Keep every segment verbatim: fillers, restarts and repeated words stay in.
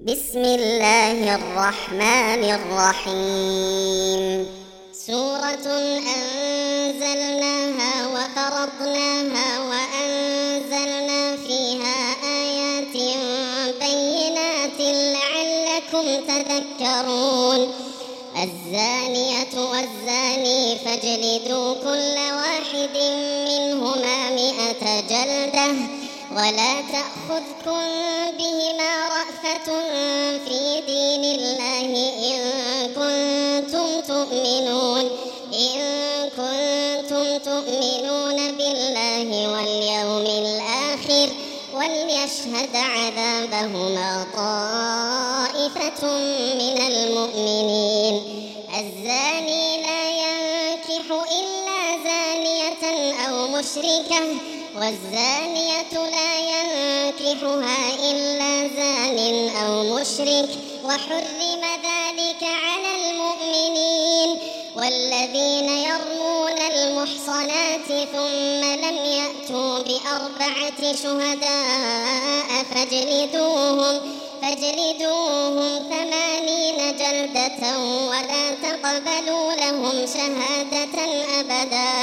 بسم الله الرحمن الرحيم. سورة أنزلناها وفرضناها وأنزلنا فيها آيات بينات لعلكم تذكرون. الزانية والزاني فاجلدوا كل واحد منهما مئة جلدة ولا تأخذكم بهما رأفة في دين الله إن كنتم تؤمنون إن كنتم تؤمنون بالله واليوم الآخر وليشهد عذابهما طائفة من المؤمنين. الزاني لا ينكح إلا زانية أو مشركة والزانية لا ينكحها إلا زان أو مشرك وحرم ذلك على المؤمنين. والذين يرمون المحصنات ثم لم يأتوا بأربعة شهداء فاجلدوهم فاجلدوهم ثمانين جلدة ولا تقبلوا لهم شهادة أبدا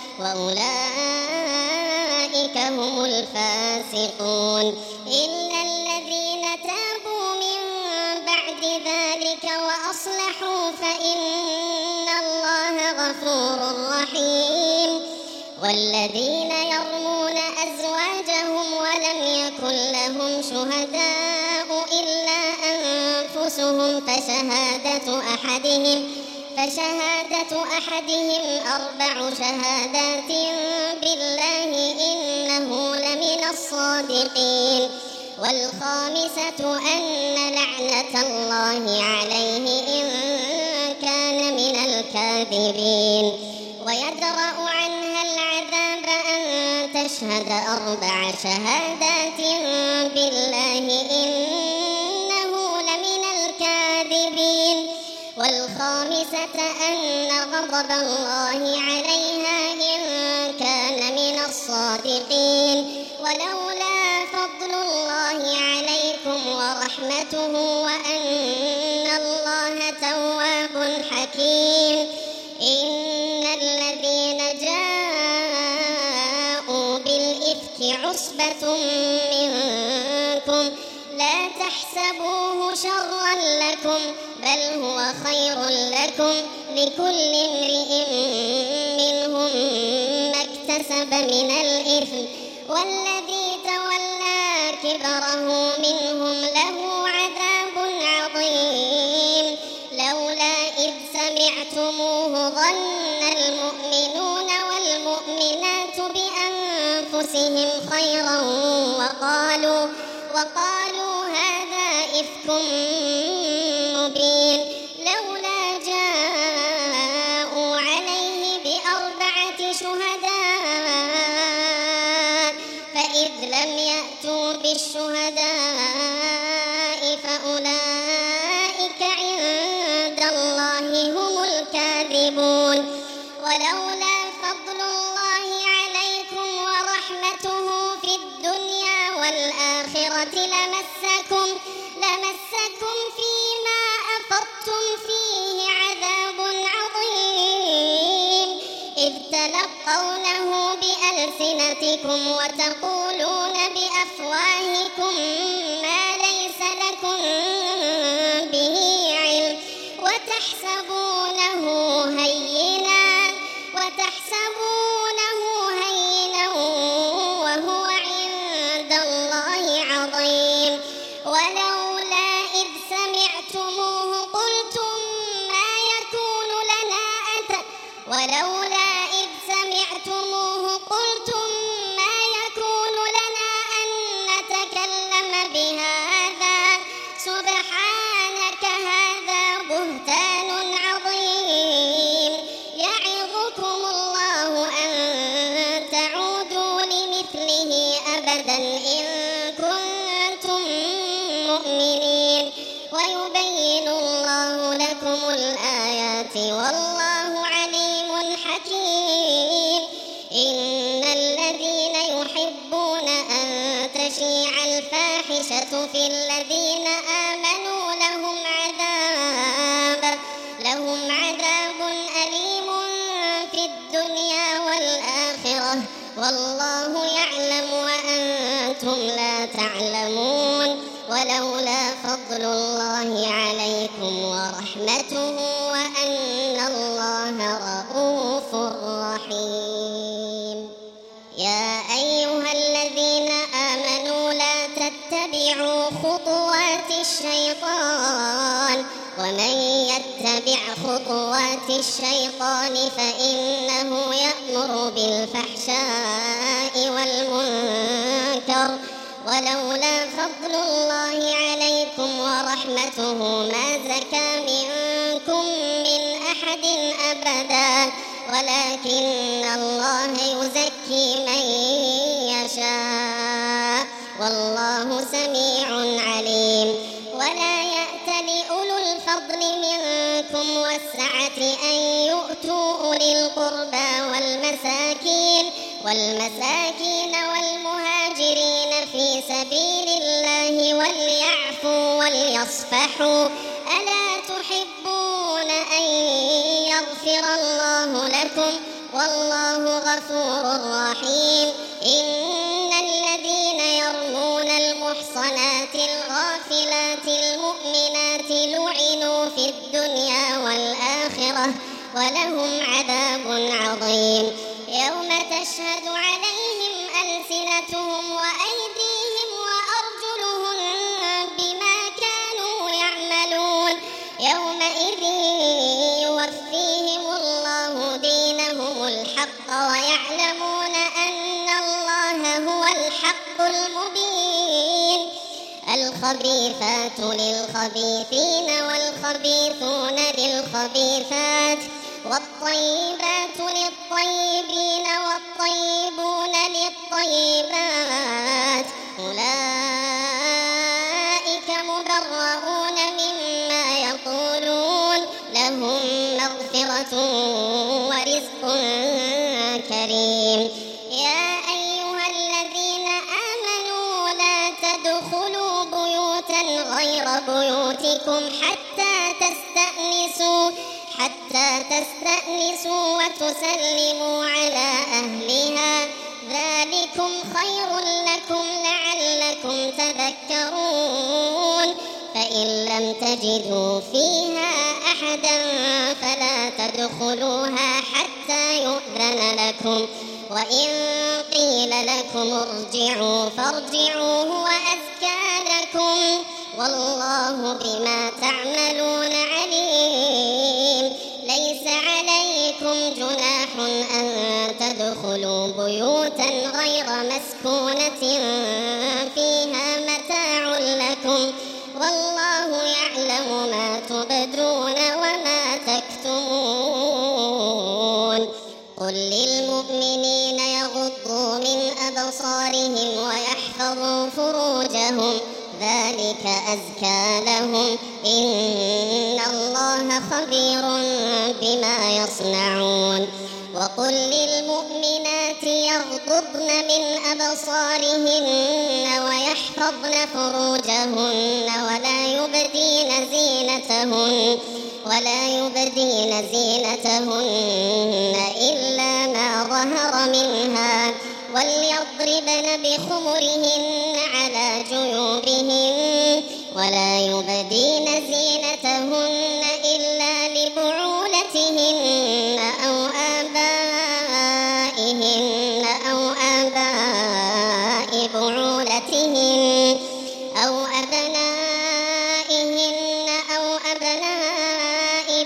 وأولئك هم الفاسقون. إلا الذين تابوا من بعد ذلك وأصلحوا فإن الله غفور رحيم. والذين يرمون أزواجهم ولم يكن لهم شهداء إلا أنفسهم فشهادة أحدهم فشهادة أحدهم أربع شهادات بالله إنه لمن الصادقين. والخامسة أن لعنة الله عليه إن كان من الكاذبين. ويدرأ عنها العذاب أن تشهد أربع شهادات بالله إنه لمن الكاذبين. والخامسة أن غضب الله عليها إن كان من الصادقين. ولولا فضل الله عليكم ورحمته وأن الله تواب حكيم. إن الذين جاءوا بالإفك عصبة منكم لا تحسبوه شرا لكم بل هو خير لكم لكل امرئ منهم ما اكتسب من الإثم والذي تولى كبره منهم له عذاب عظيم. لولا إذ سمعتموه ظن المؤمنون والمؤمنات بأنفسهم خيرا وقالوا وقالوا هذا إفك مبين. لولا جاءوا عليه بأربعة شهداء فإذ لم يأتوا بالشهداء فأولئك عند الله هم الكاذبون. ولولا فضل الله عليكم ورحمته في الدنيا والآخرة لمسكم لمسكم فيما أفضتم فيه عذاب عظيم إذ تلقونه بألسنتكم وتقولون بأفواهكم ما ليس لكم به علم وتحسبونه هينا وتحسبونه هينا وهو عند الله عظيم. ولولا إذ سمعتموه قلتم ما يكون لنا أن ولولا إذ سمعتموه قلتم ما يكون لنا أن نتكلم بهذا سبحانك هذا بهتان عظيم. يعظكم الله أن تعودوا لمثله أبدا إن كنتم مؤمنين. ويبين الله لكم الآيات والله عليم حكيم. إن الذين يحبون أن تشيع الفاحشة في الذين آمنوا ولولا فضل الله عليكم ورحمته وأن الله رءوف رحيم. يا أيها الذين آمنوا لا تتبعوا خطوات الشيطان ومن يتبع خطوات الشيطان فإنه يأمر بالفحشاء والمنكر ولولا فضل الله عليكم ورحمته ما زكى منكم من أحد أبدا ولكن الله يزكي من يشاء والله سميع عليم. ولا يأتل أولو الفضل منكم والسعة أن يؤتوا أولي القربى والمساكين والمساكين والمهاجرين في سبيل الله وليعفوا وليصفحوا ألا تحبون أن يغفر الله لكم والله غفور رحيم. إن الذين يرمون المحصنات الغافلات المؤمنات لعنوا في الدنيا والآخرة ولهم عذاب عظيم. يوم تشهد عليهم ألسنتهم وأيديهم وأرجلهم بما كانوا يعملون يومئذ يوفيهم الله دينهم الحق ويعلمون أن الله هو الحق المبين. الخبيثات للخبيثين والخبيثون للخبيثات والطيبات للطيبين والطيبون للطيبات أولئك مبرؤون مما يقولون لهم مغفرة ورزق كريم. يا أيها الذين آمنوا لا تدخلوا بيوتا غير بيوتكم حتى تستأنسوا حتى تستأنسوا وتسلموا على أهلها ذلكم خير لكم لعلكم تذكرون. فإن لم تجدوا فيها أحدا فلا تدخلوها حتى يؤذن لكم وإن قيل لكم ارجعوا فارجعوا هو أزكى لكم والله بما تعملون عليم. ليس عليكم جناح أن تدخلوا بيوتا غير مسكونة فيها متاع لكم والله يعلم ما تبدون وما تكتمون. قل للمؤمنين يغضوا من أبصارهم ويحفظوا فروجهم ذلك أزكى لهم إن الله خبير بما يصنعون. وقل للمؤمنات يغضضن من أبصارهن ويحفظن فروجهن ولا يبدين زينتهن ولا يبدين زينتهن إلا ما ظهر منها وليضربن بخمرهن على جيوبهن ولا يبدين زينتهن إلا لبعولتهن أو آبائهن أو آباء بعولتهن أو أبنائهن أو أبناء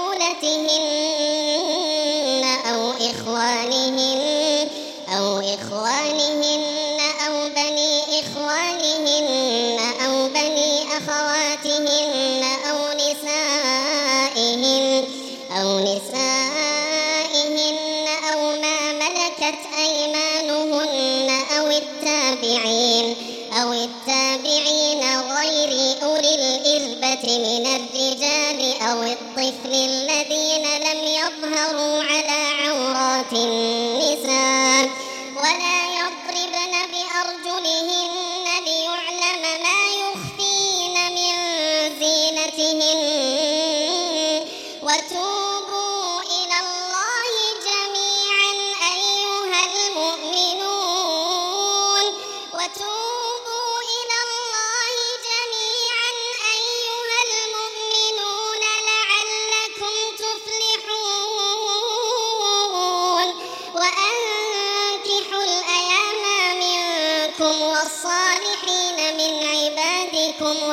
بعولتهن أو إخوانهن أو إخوانهن أو بني إخوانهن أو بني أخواتهن أو نسائهن أو نسائهن أو ما ملكت أيمانهن أو التابعين أو التابعين غير أولي الإربة من الرجال أو الطفل الذين لم يظهروا على عورات النساء ولا يضربن بأرجلهن ليعلم ما يخفين من زينتهن وتوبوا إلى الله جميعا أيها المؤمنون وتوبوا إلى الله جميعا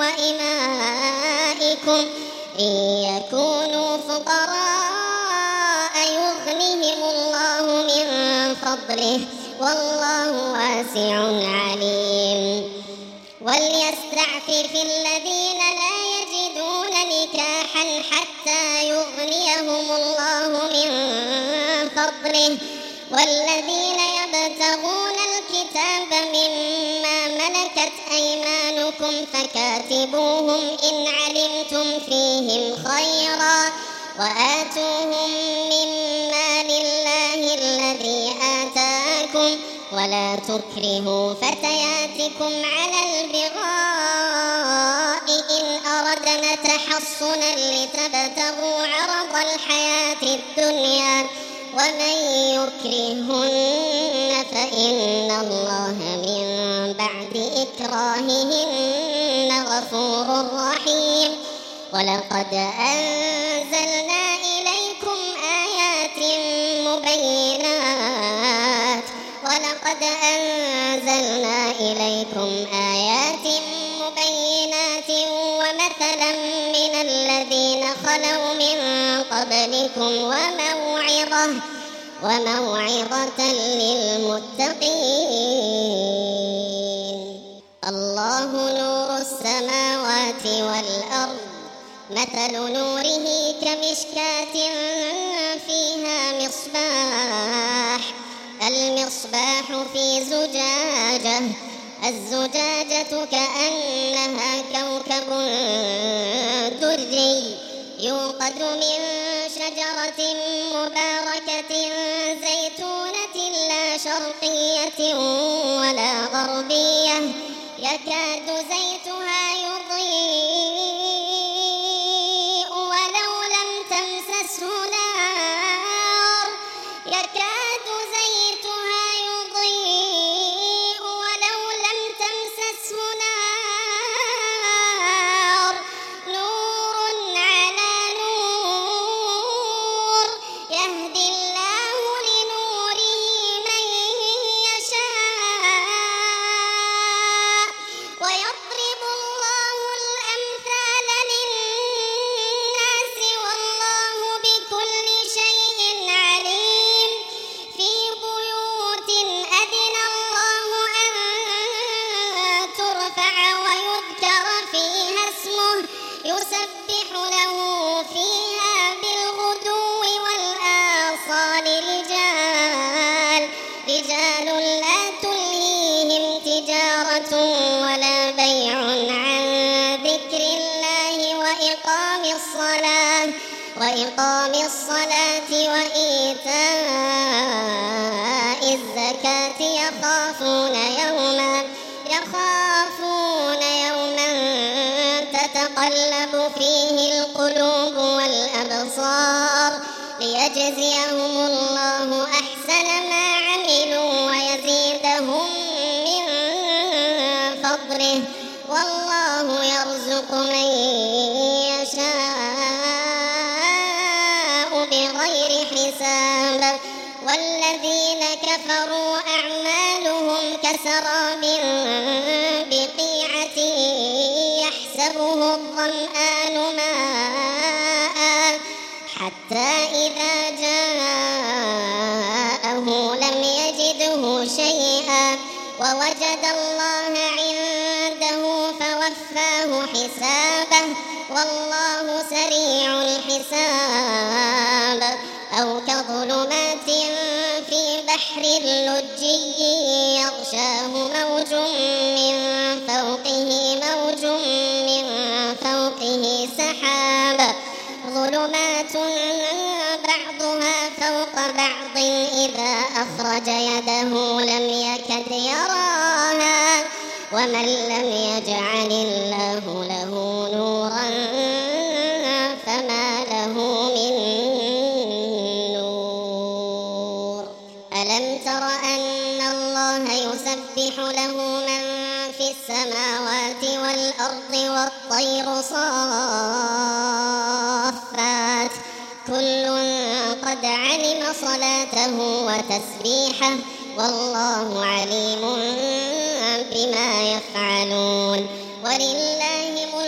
وإمائكم إن يكونوا فقراء يغنهم الله من فضله والله واسع عليم. وليستعفف الذين لا يجدون نكاحا حتى يغنيهم الله من فضله والذين يبتغون الكتاب مما ملكت أيمانكم فكاتبوهم إن علمتم فيهم خيرا وآتوهم مما لله الذي آتاكم ولا تكرهوا فتياتكم على البغاء إن أردنا تحصنا لتبتغوا عرض الحياة الدنيا ومن يكرهن فإن الله من بعد إكراههن غفور رحيم. ولقد أنزلنا إليكم آيات مبينات ولقد أنزلنا إليكم آيات مبينات ومثلا من الذين خلوا من قبلكم وموعظة وموعظة للمتقين. الله نور السماوات والأرض مثل نوره كمشكاة فيها مصباح المصباح في زجاجة الزجاجة كأنها كوكب دري يوقد من شجرة مباركة زيتونة لا شرقية ولا غربية يكاد زيتها يضيء ولو لم تمسسه نار يكاد زيتها يضيء ولو لم تمسسه نار نور على نور يهدي الله لنوره من يشاء ويضرب الله الأمثال للناس والله بكل شيء عليم. في بيوت أذن الله أن ترفع ويذكر فيها اسمه يسبح له فيها بالغدو والآصال رجال رجال لا تلهيهم تجارة ولا بيع عن ذكر الله وإقام الصلاة وإقام الصلاة وإيتاء الزكاة يخافون يوما يخافون يوما تتقلب فيه القلوب والأبصار ليجزيهم الله أحسن ما عملوا ويزيدهم من فضله والله يرزق من يشاء بغير حساب. والذين كفروا أعمالهم كسراب بقيعة يحسبه الظمآن ماء حتى إذا جاءه لم يجده شيئا ووجد الله عنده فوفاه حسابه والله سريع الحساب. أو كظلمات في بحر لجي يغشاه موج من فوقه موج من فوقه سحاب ظلمات بعضها فوق بعض إذا أخرج يده لم يكد يراها ومن لم يجعل الله له نورا فما له من نور. ألم تر أن الله يسبح له من في السماوات والأرض والطير صافات كل قد علم صلاته وتسبيحه والله عليم بما يفعلون. ولله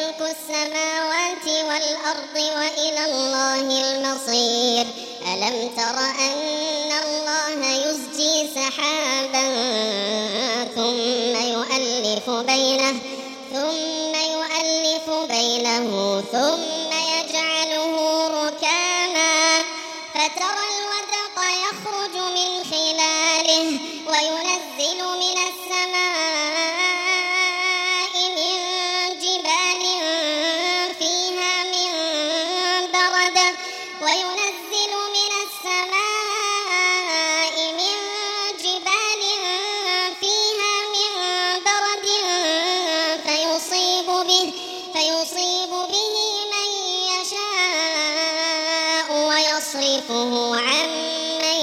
والأرض وإلى الله المصير. ألم تر أن الله يزجي سحابا ثم يؤلف بينه ثم يؤلف بينه ثم يجعله ركاما فترى الودق يخرج من خلاله وينزل من السماء من جبال فيها من برد وينزل من السماء من جبال فيها من برد فيصيب به فيصيب به من يشاء ويصرفه عن من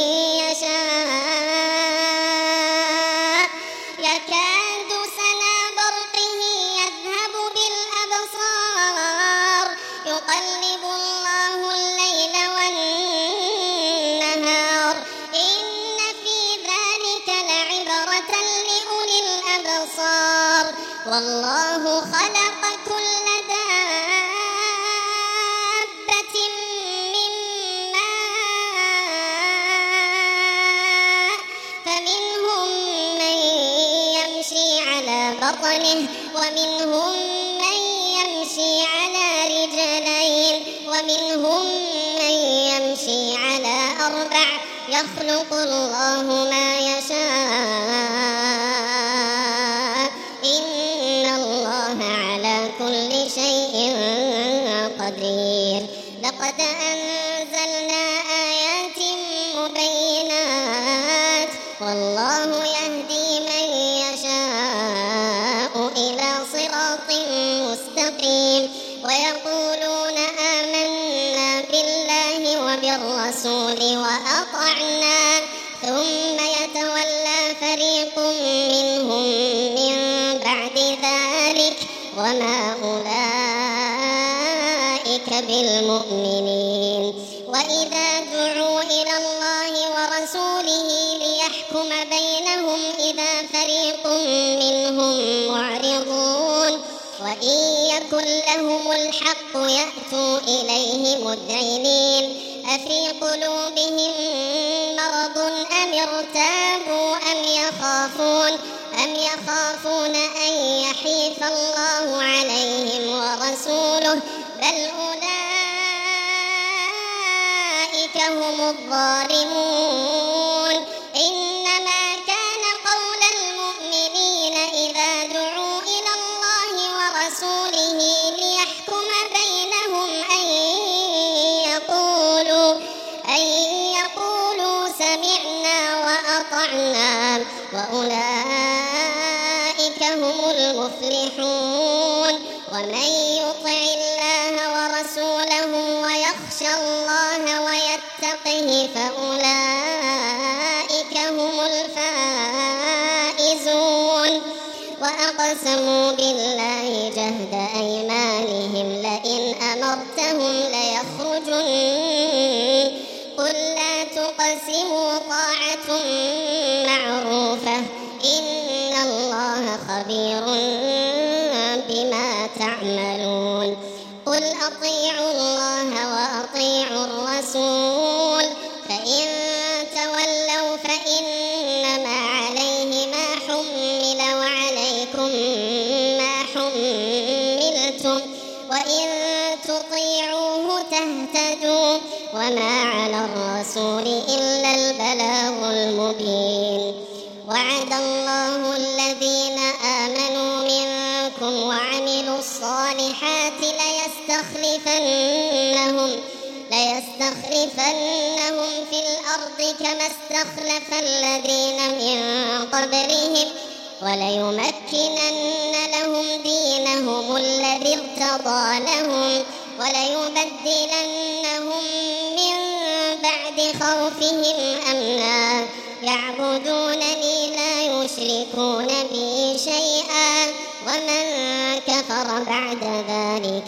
يشاء يكاد سنا برقه يذهب بالأبصار يقلب الله الليل والنهار إن في ذلك لعبرة لأولي الأبصار. والله خلق كل دابة من ماء فمنهم من يمشي على بطنه ومنهم من يمشي على رجلين ومنهم من يمشي على أربع يخلق الله ما يشاء إن الله على كل شيء قدير. لقد أنزلنا آيات مبينات والله يهدي من يشاء إلى صراط مستقيم. ويقولون آمنا بالله وبالرسول وأطعنا ثم يتولى فريق منهم من بعد ذلك وما أولئك بالمؤمنين. وإذا دعوا إلى الله ورسوله ليحكم بينهم إذا فريق منهم معرضون وإن يكن لهم الحق يأتوا إليه مذعنين أفي قلوبهم مرض أم ارتابوا أم يخافون أم يخافون أن يحيف الله عليهم ورسوله بل أولئك هم الظالمون. إنما كان قول المؤمنين إذا دعوا إلى الله ورسوله ليحكم بينهم أن يقولوا أن يقولوا سمعنا وأطعنا وأولئك هم المفلحون. ومن يطع الله ورسوله ويخشى الله ويتقه فأولئك هم الفائزون. وأقسموا بالله جهد أيمانهم لئن أمرتهم ليخرجن قل لا تقسموا طاعة معروفة إن الله خبير بما تعملون. قل أطيعوا الله وأطيعوا الرسول فإن تولوا فإنما عليه ما حمل وعليكم ما حملتم وإن تطيعوه تهتدوا وما على الرسول إلا البلاغ المبين. وعد الله الذين آمنوا منكم وعملوا الصالحات ليستخلفنهم ليستخلفنهم في الأرض كما استخلف الذين من قبلهم وليمكنن لهم دينهم الذي ارتضى لهم وليبدلنهم من بعد خوفهم أمنا يعبدونني لا يشركون بي شيئا ومن كفر بعد ذلك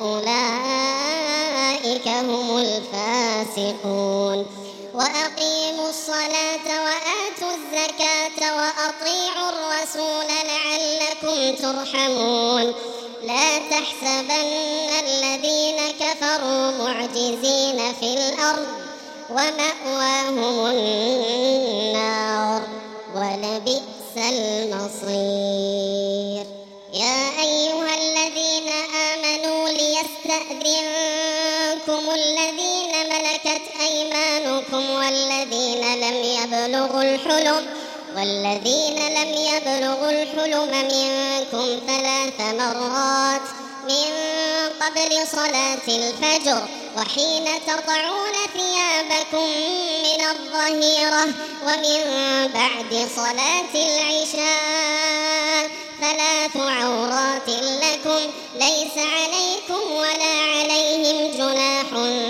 فأولئك هم الفاسقون. وأقيموا الصلاة وآتوا الزكاة وأطيعوا الرسول لعلكم ترحمون. لا تحسبن الذين كفروا معجزين في الأرض ومأواهم النار ولبئس المصير. يا أيها الذين آمنوا ليستأذنكم الذين ملكت أيمانكم والذين لم يبلغوا الحلم والذين لم يبلغوا الحلم منكم ثلاث مرات من قبل صلاة الفجر وحين تضعون ثيابكم من الظهيرة ومن بعد صلاة العشاء ثلاث عورات لكم ليس عليكم ولا عليهم جناح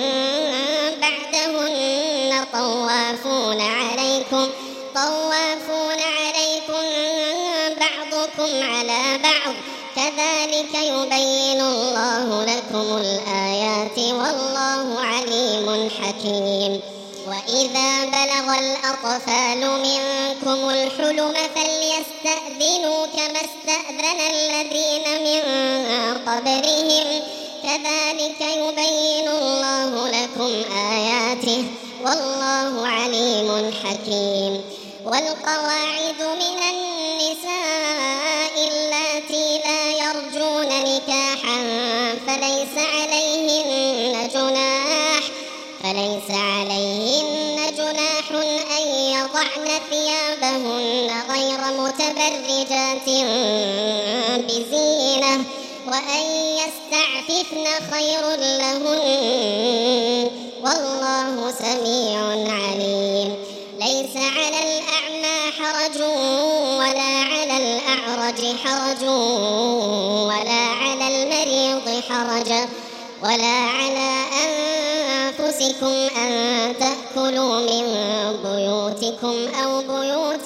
بعدهن طوافون عليكم طوافون عليكم بعضكم على بعض كذلك يبين الله لكم الآيات والله عليم حكيم. وإذا بلغ الأطفال منكم الحلم فليستأذنوا كما استأذن الذين من قبلهم كذلك يبين الله لكم آياته والله عليم حكيم. والقواعد من النساء اللاتي لا يرجون نكاحا فليس عليهن جناح فليس عليهن جناح أن يضعن ثيابهن غير متبرجات بزينة وأن يستعففن خير لهن والله سميع عليم. ليس على الأعمى حرج ولا على الأعرج حرج ولا على المريض حرج ولا على أنفسكم أن تأكلوا من بيوتكم أو بيوت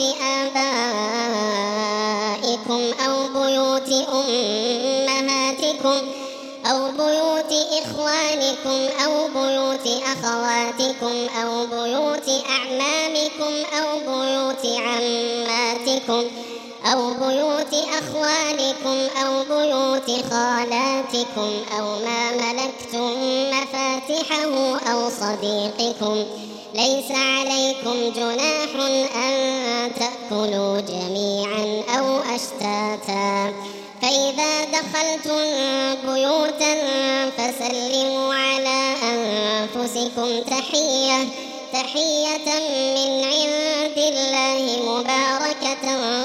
آبائكم أو بيوت أمهاتكم أو بيوت إخوانكم أو بيوت أخواتكم أو بيوت أعمامكم أو بيوت عماتكم أو بيوت أخوالكم أو بيوت خالاتكم أو ما ملكتم مفاتحه أو صديقكم ليس عليكم جناح أن تأكلوا جميعا أو أشتاتا فإذا دخلتم بيوتا فسلموا على أنفسكم تحية تحية من عند الله مباركة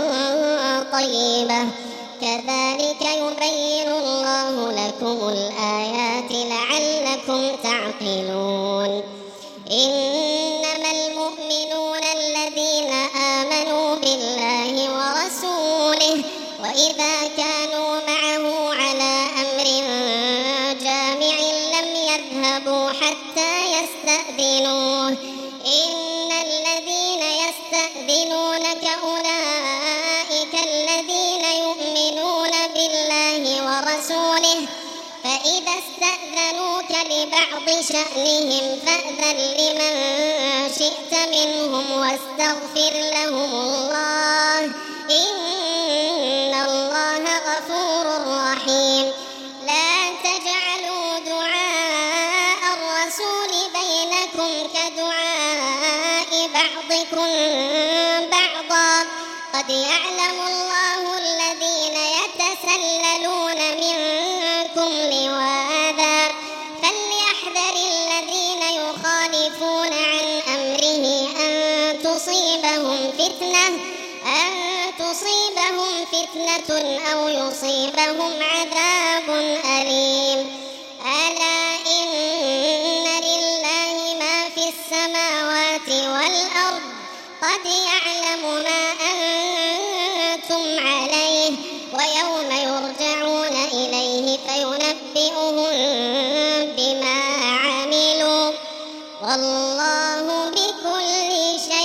طيبة كذلك يبين الله لكم الآيات لعلكم تعقلون. إنما المؤمنون الذين آمنوا بالله ورسوله وإذا كانوا معه على أمر جامع لم يذهبوا حتى يستأذنوه إن الذين يستأذنونك أولئك الذين يؤمنون بالله ورسوله فإذا استأذنوك لبعض شأنهم فأذن لمن شئت منهم واستغفر لهم الله إن الله غفور رحيم. لا تجعلوا دعاء الرسول بينكم كدعاء بعضكم بعضا قد يعلم الله الذين يتسللون منكم لواذا فليحذر الذين يخالفون عن أمره أن تصيبهم فتنة أن تصيبهم فتنة أو يصيبهم عذاب أليم. ألا إن لله ما في السماوات والأرض قد يعلم ما أنتم عليه ويوم يرجعون إليه فينبئهم بما عملوا والله بكل شيء